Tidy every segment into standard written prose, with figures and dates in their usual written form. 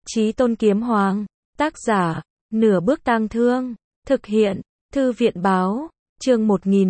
Chí Tôn Kiếm Hoàng, tác giả, Nửa Bước Tang Thương, thực hiện, Thư viện báo, chương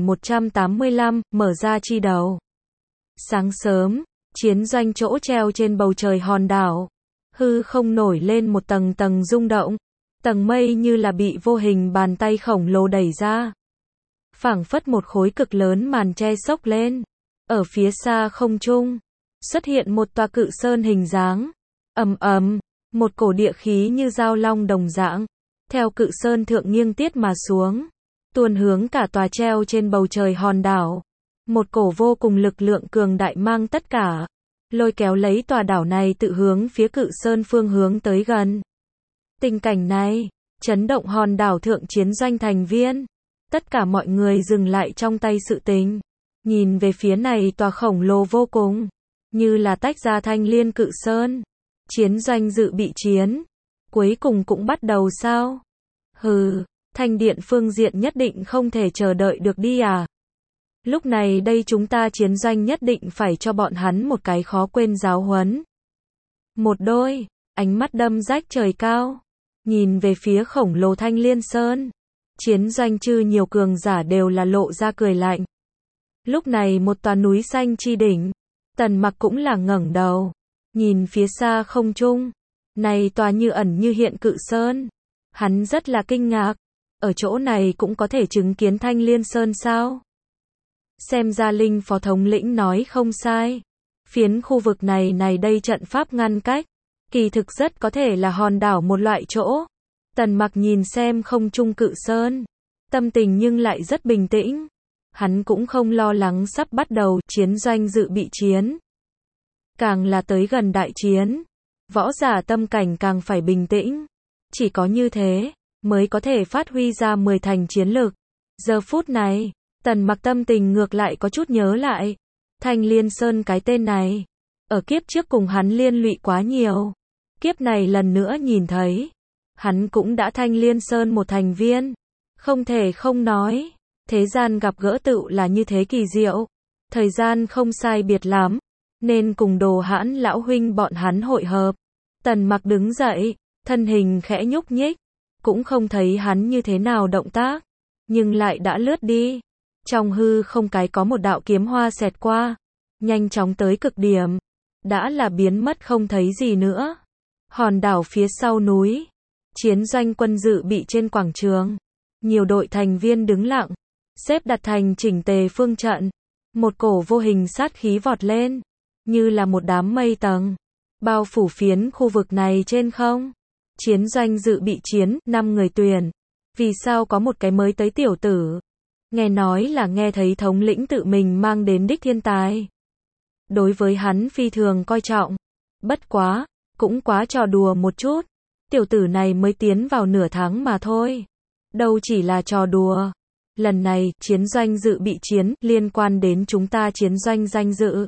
1185, mở ra chi đầu. Sáng sớm, chiến doanh chỗ treo trên bầu trời hòn đảo, hư không nổi lên một tầng tầng rung động, tầng mây như là bị vô hình bàn tay khổng lồ đẩy ra. Phảng phất một khối cực lớn màn che xốc lên, ở phía xa không trung, xuất hiện một tòa cự sơn hình dáng, ầm ầm, một cổ địa khí như dao long đồng dạng, theo cự sơn thượng nghiêng tiết mà xuống, tuôn hướng cả tòa treo trên bầu trời hòn đảo. Một cổ vô cùng lực lượng cường đại mang tất cả, lôi kéo lấy tòa đảo này tự hướng phía cự sơn phương hướng tới gần. Tình cảnh này, chấn động hòn đảo thượng chiến doanh thành viên. Tất cả mọi người dừng lại trong tay sự tình, nhìn về phía này tòa khổng lồ vô cùng, như là tách ra thanh liên cự sơn. Chiến doanh dự bị chiến, cuối cùng cũng bắt đầu sao? Hừ, thanh điện phương diện nhất định không thể chờ đợi được đi à? Lúc này đây chúng ta chiến doanh nhất định phải cho bọn hắn một cái khó quên giáo huấn. Một đôi, ánh mắt đâm rách trời cao, nhìn về phía khổng lồ thanh liên sơn. Chiến doanh chư nhiều cường giả đều là lộ ra cười lạnh. Lúc này một tòa núi xanh chi đỉnh, Tần Mặc cũng là ngẩng đầu, nhìn phía xa không trung, này tòa như ẩn như hiện cự sơn. Hắn rất là kinh ngạc, ở chỗ này cũng có thể chứng kiến thanh liên sơn sao? Xem ra Linh Phó thống lĩnh nói không sai. Phiến khu vực này đây trận pháp ngăn cách, kỳ thực rất có thể là hòn đảo một loại chỗ. Tần Mặc nhìn xem không trung cự sơn, tâm tình nhưng lại rất bình tĩnh. Hắn cũng không lo lắng sắp bắt đầu chiến doanh dự bị chiến. Càng là tới gần đại chiến, võ giả tâm cảnh càng phải bình tĩnh. Chỉ có như thế, mới có thể phát huy ra 10 thành chiến lực. Giờ phút này, Tần Mặc tâm tình ngược lại có chút nhớ lại. Thanh Liên Sơn cái tên này, ở kiếp trước cùng hắn liên lụy quá nhiều. Kiếp này lần nữa nhìn thấy, hắn cũng đã Thanh Liên Sơn một thành viên. Không thể không nói, thế gian gặp gỡ tựu là như thế kỳ diệu. Thời gian không sai biệt lắm, nên cùng Đồ Hãn lão huynh bọn hắn hội hợp. Tần Mặc đứng dậy, thân hình khẽ nhúc nhích, cũng không thấy hắn như thế nào động tác, nhưng lại đã lướt đi. Trong hư không cái có một đạo kiếm hoa xẹt qua, nhanh chóng tới cực điểm, đã là biến mất không thấy gì nữa. Hòn đảo phía sau núi, chiến doanh quân dự bị trên quảng trường, nhiều đội thành viên đứng lặng, xếp đặt thành chỉnh tề phương trận. Một cổ vô hình sát khí vọt lên, như là một đám mây tầng, bao phủ phiến khu vực này trên không. Chiến doanh dự bị chiến, 5 người tuyển. Vì sao có một cái mới tới tiểu tử? Nghe nói là nghe thấy thống lĩnh tự mình mang đến đích thiên tài. Đối với hắn phi thường coi trọng. Bất quá, cũng quá trò đùa một chút. Tiểu tử này mới tiến vào nửa tháng mà thôi. Đâu chỉ là trò đùa. Lần này, chiến doanh dự bị chiến, liên quan đến chúng ta chiến doanh danh dự.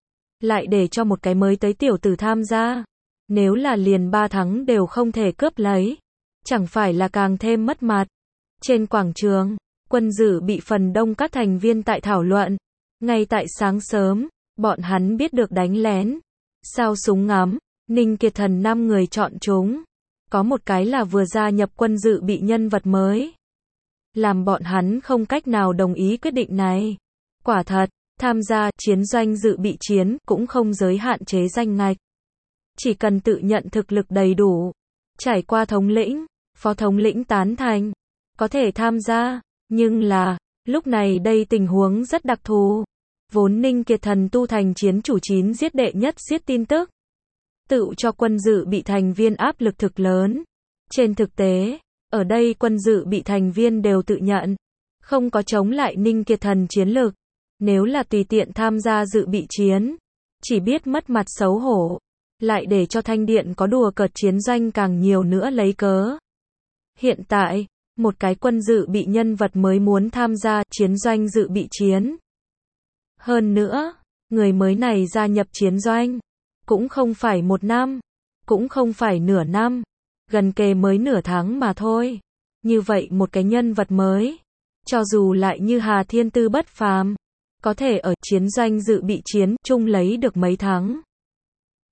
Lại để cho một cái mới tới tiểu tử tham gia. Nếu là liền 3 tháng đều không thể cướp lấy, chẳng phải là càng thêm mất mặt. Trên quảng trường, quân dự bị phần đông các thành viên tại thảo luận. Ngay tại sáng sớm, bọn hắn biết được đánh lén. Sao súng ngắm, Ninh Kiệt Thần 5 người chọn chúng. Có một cái là vừa gia nhập quân dự bị nhân vật mới. Làm bọn hắn không cách nào đồng ý quyết định này. Quả thật, tham gia chiến doanh dự bị chiến cũng không giới hạn chế danh ngạch. Chỉ cần tự nhận thực lực đầy đủ, trải qua thống lĩnh, phó thống lĩnh tán thành, có thể tham gia. Nhưng là, lúc này đây tình huống rất đặc thù. Vốn Ninh Kiệt Thần tu thành chiến chủ 9 giết đệ nhất giết tin tức, tự cho quân dự bị thành viên áp lực thực lớn. Trên thực tế, ở đây quân dự bị thành viên đều tự nhận, không có chống lại Ninh Kiệt Thần chiến lực. Nếu là tùy tiện tham gia dự bị chiến, chỉ biết mất mặt xấu hổ. Lại để cho thanh điện có đùa cợt chiến doanh càng nhiều nữa lấy cớ. Hiện tại, một cái quân dự bị nhân vật mới muốn tham gia chiến doanh dự bị chiến. Hơn nữa, người mới này gia nhập chiến doanh, cũng không phải 1 năm, cũng không phải nửa năm, gần kề mới nửa tháng mà thôi. Như vậy một cái nhân vật mới, cho dù lại như Hà Thiên Tư bất phàm, có thể ở chiến doanh dự bị chiến chung lấy được mấy tháng.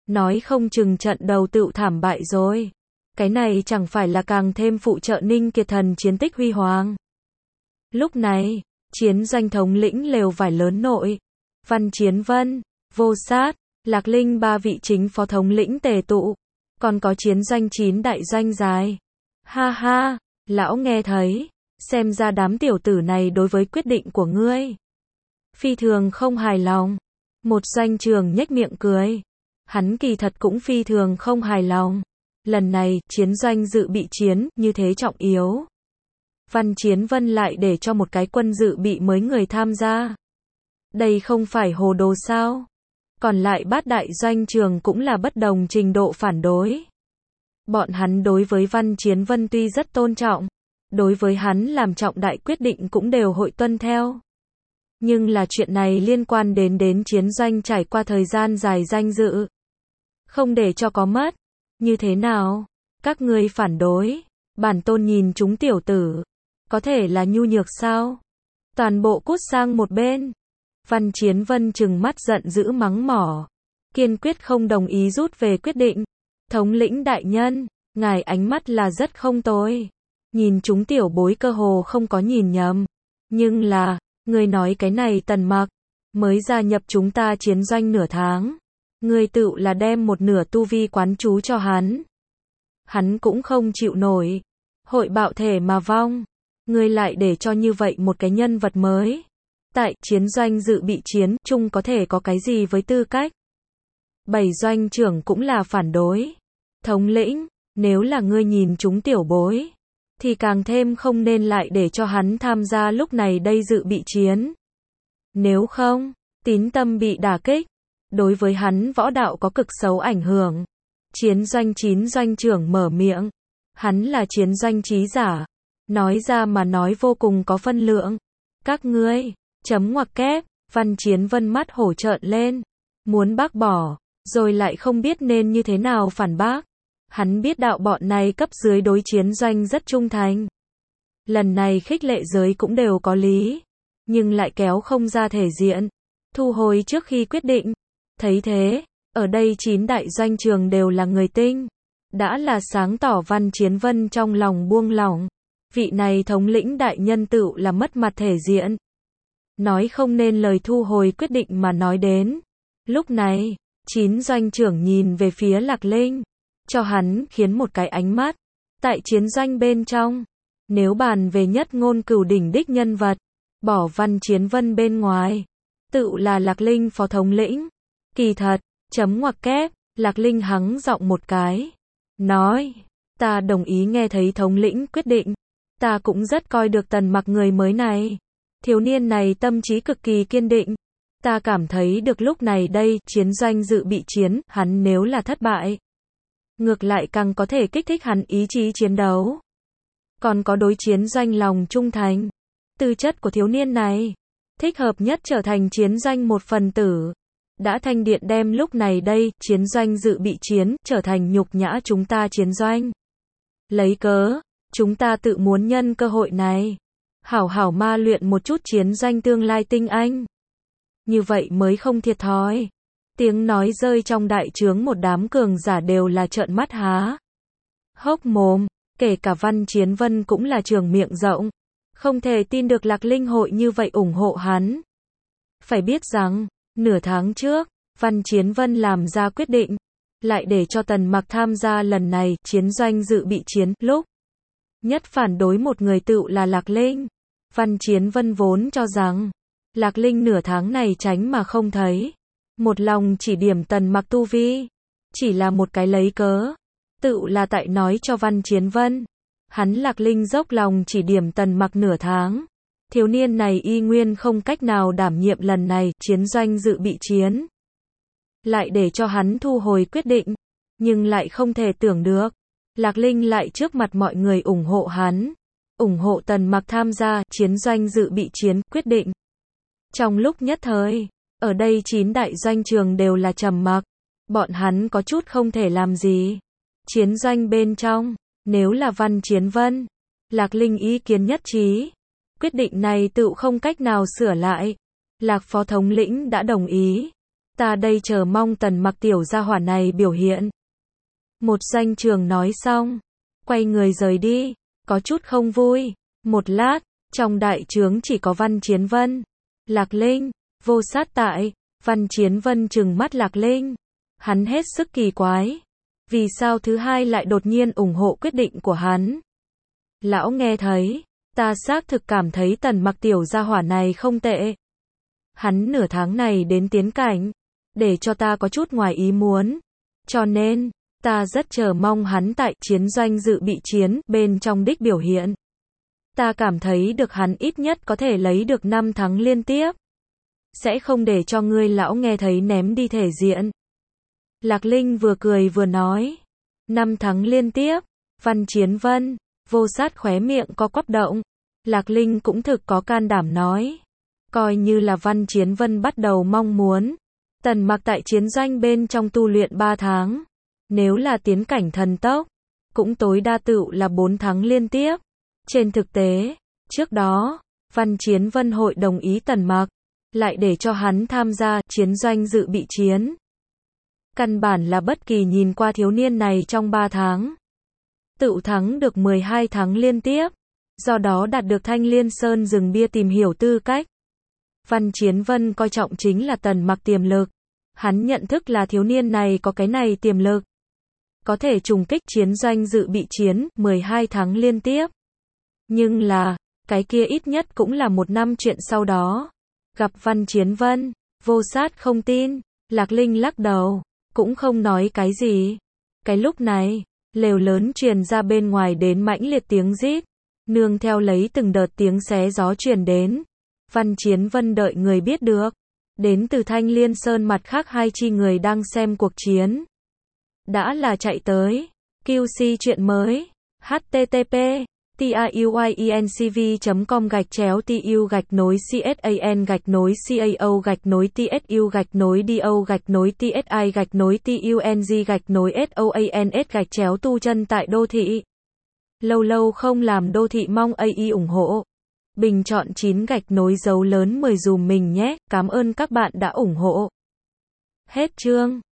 nói không chừng trận đầu tựu thảm bại rồi. Cái này chẳng phải là càng thêm phụ trợ Ninh Kiệt Thần chiến tích huy hoàng. Lúc này, chiến doanh thống lĩnh lều vải lớn nội, Văn Chiến Vân, Vô Sát, Lạc Linh ba vị chính phó thống lĩnh tề tụ, còn có chiến doanh 9 đại doanh dài. Ha ha, lão nghe thấy, xem ra đám tiểu tử này đối với quyết định của ngươi phi thường không hài lòng. Một doanh trưởng nhếch miệng cười. Hắn kỳ thật cũng phi thường không hài lòng. Lần này, chiến doanh dự bị chiến, như thế trọng yếu. Văn Chiến Vân lại để cho một cái quân dự bị mới người tham gia. Đây không phải hồ đồ sao? Còn lại bát đại doanh trường cũng là bất đồng trình độ phản đối. Bọn hắn đối với Văn Chiến Vân tuy rất tôn trọng, đối với hắn làm trọng đại quyết định cũng đều hội tuân theo. Nhưng là chuyện này liên quan đến chiến doanh trải qua thời gian dài danh dự. Không để cho có mất. Như thế nào? Các ngươi phản đối. Bản tôn nhìn chúng tiểu tử. Có thể là nhu nhược sao? Toàn bộ cút sang một bên. Văn Chiến Vân trừng mắt giận dữ mắng mỏ. Kiên quyết không đồng ý rút về quyết định. Thống lĩnh đại nhân, ngài ánh mắt là rất không tồi. Nhìn chúng tiểu bối cơ hồ không có nhìn nhầm. Nhưng là, người nói cái này Tần Mặc, mới gia nhập chúng ta chiến doanh nửa tháng. Người tự là đem một nửa tu vi quán chú cho hắn. Hắn cũng không chịu nổi. Hội bạo thể mà vong. Người lại để cho như vậy một cái nhân vật mới. Tại chiến doanh dự bị chiến chung có thể có cái gì với tư cách. 7 doanh trưởng cũng là phản đối. Thống lĩnh, nếu là ngươi nhìn chúng tiểu bối, thì càng thêm không nên lại để cho hắn tham gia lúc này đây dự bị chiến. Nếu không, tín tâm bị đả kích, đối với hắn võ đạo có cực xấu ảnh hưởng. Chiến doanh 9 doanh trưởng mở miệng. Hắn là chiến doanh trí giả. Nói ra mà nói vô cùng có phân lượng. Các ngươi, chấm ngoặc kép, Văn Chiến Vân mắt hổ trợn lên. Muốn bác bỏ, rồi lại không biết nên như thế nào phản bác. Hắn biết đạo bọn này cấp dưới đối chiến doanh rất trung thành. Lần này khích lệ giới cũng đều có lý. Nhưng lại kéo không ra thể diện. Thu hồi trước khi quyết định. Thấy thế, ở đây 9 đại doanh trường đều là người tinh. Đã là sáng tỏ Văn Chiến Vân trong lòng buông lỏng. Vị này thống lĩnh đại nhân tựu là mất mặt thể diện. Nói không nên lời thu hồi quyết định mà nói đến. Lúc này, 9 doanh trưởng nhìn về phía Lạc Linh. Cho hắn khiến một cái ánh mắt. Tại chiến doanh bên trong, nếu bàn về nhất ngôn cửu đỉnh đích nhân vật, bỏ Văn Chiến Vân bên ngoài, tự là Lạc Linh phó thống lĩnh. Kỳ thật, chấm ngoặc kép, Lạc Linh hắng giọng một cái. Nói, ta đồng ý nghe thấy thống lĩnh quyết định. Ta cũng rất coi được Tần Mặc người mới này. Thiếu niên này tâm trí cực kỳ kiên định. Ta cảm thấy được lúc này đây, chiến doanh dự bị chiến, hắn nếu là thất bại. Ngược lại càng có thể kích thích hắn ý chí chiến đấu. Còn có đối chiến doanh lòng trung thành. Tư chất của thiếu niên này, thích hợp nhất trở thành chiến doanh một phần tử. Đã thanh điện đem lúc này đây, chiến doanh dự bị chiến, trở thành nhục nhã chúng ta chiến doanh. Lấy cớ, chúng ta tự muốn nhân cơ hội này. Hảo hảo ma luyện một chút chiến doanh tương lai tinh anh. Như vậy mới không thiệt thòi. Tiếng nói rơi trong đại trướng một đám cường giả đều là trợn mắt há hốc mồm, kể cả Văn Chiến Vân cũng là trường miệng rộng. Không thể tin được Lạc Linh hội như vậy ủng hộ hắn. Phải biết rằng, nửa tháng trước, Văn Chiến Vân làm ra quyết định, lại để cho Tần Mặc tham gia lần này chiến doanh dự bị chiến, lúc nhất phản đối một người tựu là Lạc Linh. Văn Chiến Vân vốn cho rằng, Lạc Linh nửa tháng này tránh mà không thấy. Một lòng chỉ điểm Tần Mặc tu vi. Chỉ là một cái lấy cớ. Tự là tại nói cho Văn Chiến Vân. Hắn Lạc Linh dốc lòng chỉ điểm Tần Mặc nửa tháng. Thiếu niên này y nguyên không cách nào đảm nhiệm lần này chiến doanh dự bị chiến. Lại để cho hắn thu hồi quyết định. Nhưng lại không thể tưởng được. Lạc Linh lại trước mặt mọi người ủng hộ hắn. Ủng hộ Tần Mặc tham gia chiến doanh dự bị chiến quyết định. Trong lúc nhất thời, ở đây 9 đại doanh trường đều là trầm mặc. Bọn hắn có chút không thể làm gì. Chiến doanh bên trong, nếu là Văn Chiến Vân, Lạc Linh ý kiến nhất trí. Quyết định này tự không cách nào sửa lại. Lạc phó thống lĩnh đã đồng ý. Ta đây chờ mong Tần Mặc tiểu gia hỏa này biểu hiện. Một doanh trường nói xong, quay người rời đi, có chút không vui. Một lát, trong đại trướng chỉ có Văn Chiến Vân, Lạc Linh, Vô Sát tại. Văn Chiến Vân trừng mắt Lạc Linh. Hắn hết sức kỳ quái. Vì sao thứ hai lại đột nhiên ủng hộ quyết định của hắn? Lão nghe thấy, ta xác thực cảm thấy Tần Mặc tiểu gia hỏa này không tệ. Hắn nửa tháng này đến tiến cảnh, để cho ta có chút ngoài ý muốn. Cho nên, ta rất chờ mong hắn tại chiến doanh dự bị chiến bên trong đích biểu hiện. Ta cảm thấy được hắn ít nhất có thể lấy được 5 thắng liên tiếp. Sẽ không để cho ngươi lão nghe thấy ném đi thể diện. Lạc Linh vừa cười vừa nói. 5 thắng liên tiếp. Văn Chiến Vân, Vô Sát khóe miệng có quắp động. Lạc Linh cũng thực có can đảm nói. Coi như là Văn Chiến Vân bắt đầu mong muốn. Tần Mặc tại chiến doanh bên trong tu luyện 3 tháng. Nếu là tiến cảnh thần tốc, cũng tối đa tựu là 4 thắng liên tiếp. Trên thực tế, trước đó, Văn Chiến Vân hội đồng ý Tần Mặc, lại để cho hắn tham gia chiến doanh dự bị chiến. Căn bản là bất kỳ nhìn qua thiếu niên này trong 3 tháng. Tựu thắng được 12 thắng liên tiếp, do đó đạt được Thanh Liên Sơn rừng bia tìm hiểu tư cách. Văn Chiến Vân coi trọng chính là Tần Mặc tiềm lực. Hắn nhận thức là thiếu niên này có cái này tiềm lực. Có thể trùng kích chiến doanh dự bị chiến 12 tháng liên tiếp. Nhưng là, cái kia ít nhất cũng là 1 năm chuyện sau đó. Gặp Văn Chiến Vân, Vô Sát không tin, Lạc Linh lắc đầu, cũng không nói cái gì. Cái lúc này, lều lớn truyền ra bên ngoài đến mãnh liệt tiếng rít, nương theo lấy từng đợt tiếng xé gió truyền đến. Văn Chiến Vân đợi người biết được, đến từ Thanh Liên Sơn mặt khác 2 chi người đang xem cuộc chiến. Đã là chạy tới. QC chuyện mới. http tauy.cv.com/tsu-tsuc.tsu-tung-tung tại đô thị. Lâu lâu không làm đô thị mong AI ủng hộ. Bình chọn 9 dấu lớn 10 dùm mình nhé. Cảm ơn các bạn đã ủng hộ. Hết chương.